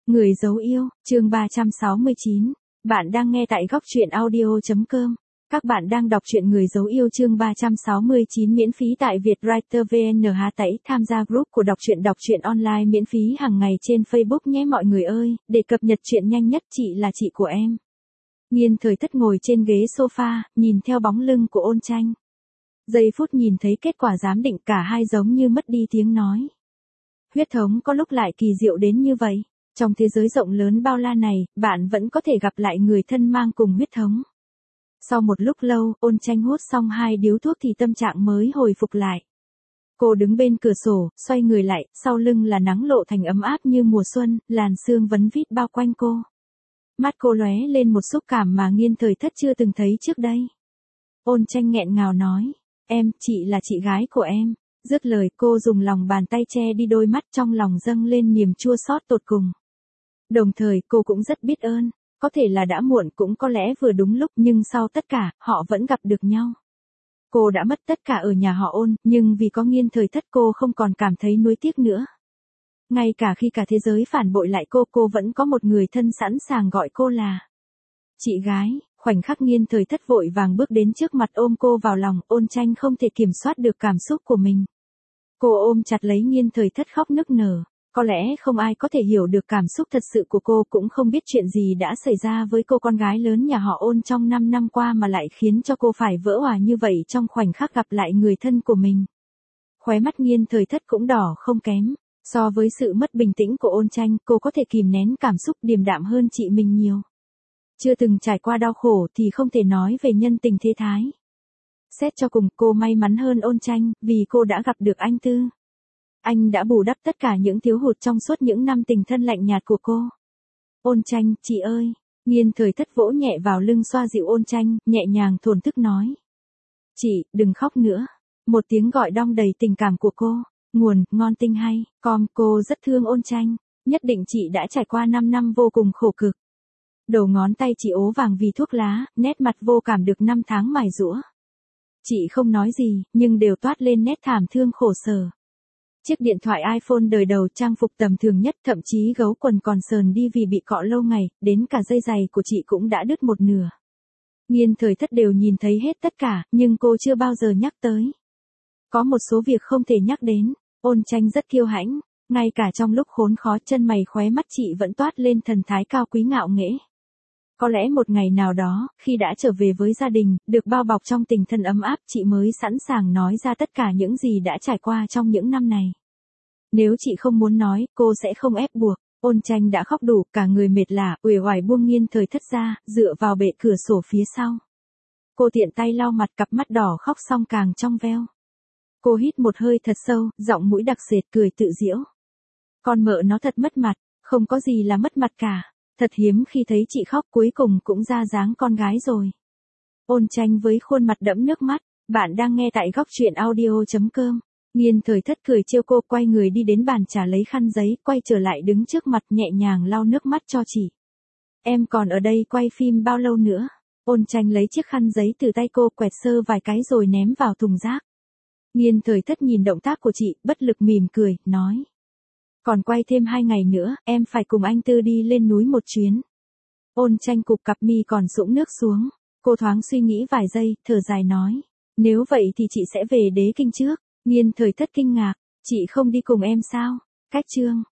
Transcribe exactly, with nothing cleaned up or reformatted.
Người dấu yêu, chương ba trăm sáu mươi chín. Bạn đang nghe tại góc truyện audio chấm com. Các bạn đang đọc truyện Người dấu yêu chương ba trăm sáu mươi chín miễn phí tại Vietwriter vê en H tẩy tham gia group của đọc truyện đọc truyện online miễn phí hàng ngày trên Facebook nhé mọi người ơi, để cập nhật truyện nhanh nhất. Chị là chị của em. Nghiên Thời Thất ngồi trên ghế sofa, nhìn theo bóng lưng của Ôn Tranh. Giây phút nhìn thấy kết quả giám định cả hai giống như mất đi tiếng nói. Huyết thống có lúc lại kỳ diệu đến như vậy. Trong thế giới rộng lớn bao la này, bạn vẫn có thể gặp lại người thân mang cùng huyết thống. Sau một lúc lâu, Ôn Tranh hút xong hai điếu thuốc thì tâm trạng mới hồi phục lại. Cô đứng bên cửa sổ, xoay người lại, sau lưng là nắng lộ thành ấm áp như mùa xuân, làn sương vấn vít bao quanh cô. Mắt cô lóe lên một xúc cảm mà Nghiên Thời Thất chưa từng thấy trước đây. Ôn Tranh nghẹn ngào nói, em, chị là chị gái của em. Dứt lời cô dùng lòng bàn tay che đi đôi mắt, trong lòng dâng lên niềm chua xót tột cùng. Đồng thời cô cũng rất biết ơn, có thể là đã muộn cũng có lẽ vừa đúng lúc, nhưng sau tất cả, họ vẫn gặp được nhau. Cô đã mất tất cả ở nhà họ Ôn, nhưng vì có Nghiên Thời Thất cô không còn cảm thấy nuối tiếc nữa. Ngay cả khi cả thế giới phản bội lại cô, cô vẫn có một người thân sẵn sàng gọi cô là chị gái. Khoảnh khắc Nghiên Thời Thất vội vàng bước đến trước mặt ôm cô vào lòng, Ôn Tranh không thể kiểm soát được cảm xúc của mình. Cô ôm chặt lấy Nghiên Thời Thất khóc nức nở. Có lẽ không ai có thể hiểu được cảm xúc thật sự của cô, cũng không biết chuyện gì đã xảy ra với cô con gái lớn nhà họ Ôn trong năm năm qua mà lại khiến cho cô phải vỡ òa như vậy trong khoảnh khắc gặp lại người thân của mình. Khóe mắt Nghiên Thời Thất cũng đỏ không kém. So với sự mất bình tĩnh của Ôn Tranh, cô có thể kìm nén cảm xúc điềm đạm hơn chị mình nhiều. Chưa từng trải qua đau khổ thì không thể nói về nhân tình thế thái. Xét cho cùng, cô may mắn hơn Ôn Tranh, vì cô đã gặp được anh Tư. Anh đã bù đắp tất cả những thiếu hụt trong suốt những năm tình thân lạnh nhạt của cô. Ôn Tranh, chị ơi. Nghiên Thời Thất vỗ nhẹ vào lưng xoa dịu Ôn Tranh, nhẹ nhàng thổn thức nói. Chị, đừng khóc nữa. Một tiếng gọi đong đầy tình cảm của cô. Nguồn, ngon tinh hay, com, cô rất thương Ôn Tranh. Nhất định chị đã trải qua năm năm vô cùng khổ cực. Đầu ngón tay chị ố vàng vì thuốc lá, nét mặt vô cảm được năm tháng mài giũa. Chị không nói gì, nhưng đều toát lên nét thảm thương khổ sở. Chiếc điện thoại iPhone đời đầu, trang phục tầm thường nhất, thậm chí gấu quần còn sờn đi vì bị cọ lâu ngày, đến cả dây giày của chị cũng đã đứt một nửa. Nghiên Thời Thất đều nhìn thấy hết tất cả, nhưng cô chưa bao giờ nhắc tới. Có một số việc không thể nhắc đến. Ôn Tranh rất kiêu hãnh, ngay cả trong lúc khốn khó, chân mày khóe mắt chị vẫn toát lên thần thái cao quý ngạo nghễ. Có lẽ một ngày nào đó, khi đã trở về với gia đình, được bao bọc trong tình thân ấm áp, chị mới sẵn sàng nói ra tất cả những gì đã trải qua trong những năm này. Nếu chị không muốn nói, cô sẽ không ép buộc. Ôn Tranh đã khóc đủ, cả người mệt lả, uể oải buông Nghiên Thời Thất ra, dựa vào bệ cửa sổ phía sau. Cô tiện tay lau mặt, cặp mắt đỏ khóc xong càng trong veo. Cô hít một hơi thật sâu, giọng mũi đặc sệt, cười tự giễu. Con mợ nó thật mất mặt, không có gì là mất mặt cả. Thật hiếm khi thấy chị khóc, cuối cùng cũng ra dáng con gái rồi. Ôn Tranh với khuôn mặt đẫm nước mắt. Bạn đang nghe tại góc truyện audio chấm com. Nghiên Thời Thất cười trêu cô, quay người đi đến bàn trà lấy khăn giấy, quay trở lại đứng trước mặt nhẹ nhàng lau nước mắt cho chị. Em còn ở đây quay phim bao lâu nữa? Ôn Tranh lấy chiếc khăn giấy từ tay cô, quẹt sơ vài cái rồi ném vào thùng rác. Nghiên Thời Thất nhìn động tác của chị, bất lực mỉm cười, nói. Còn quay thêm hai ngày nữa, em phải cùng anh Tư đi lên núi một chuyến. Ôn Tranh cụp cặp mi còn sũng nước xuống. Cô thoáng suy nghĩ vài giây, thở dài nói. Nếu vậy thì chị sẽ về Đế Kinh trước. Nghiên Thời Thất kinh ngạc. Chị không đi cùng em sao? Cách chương.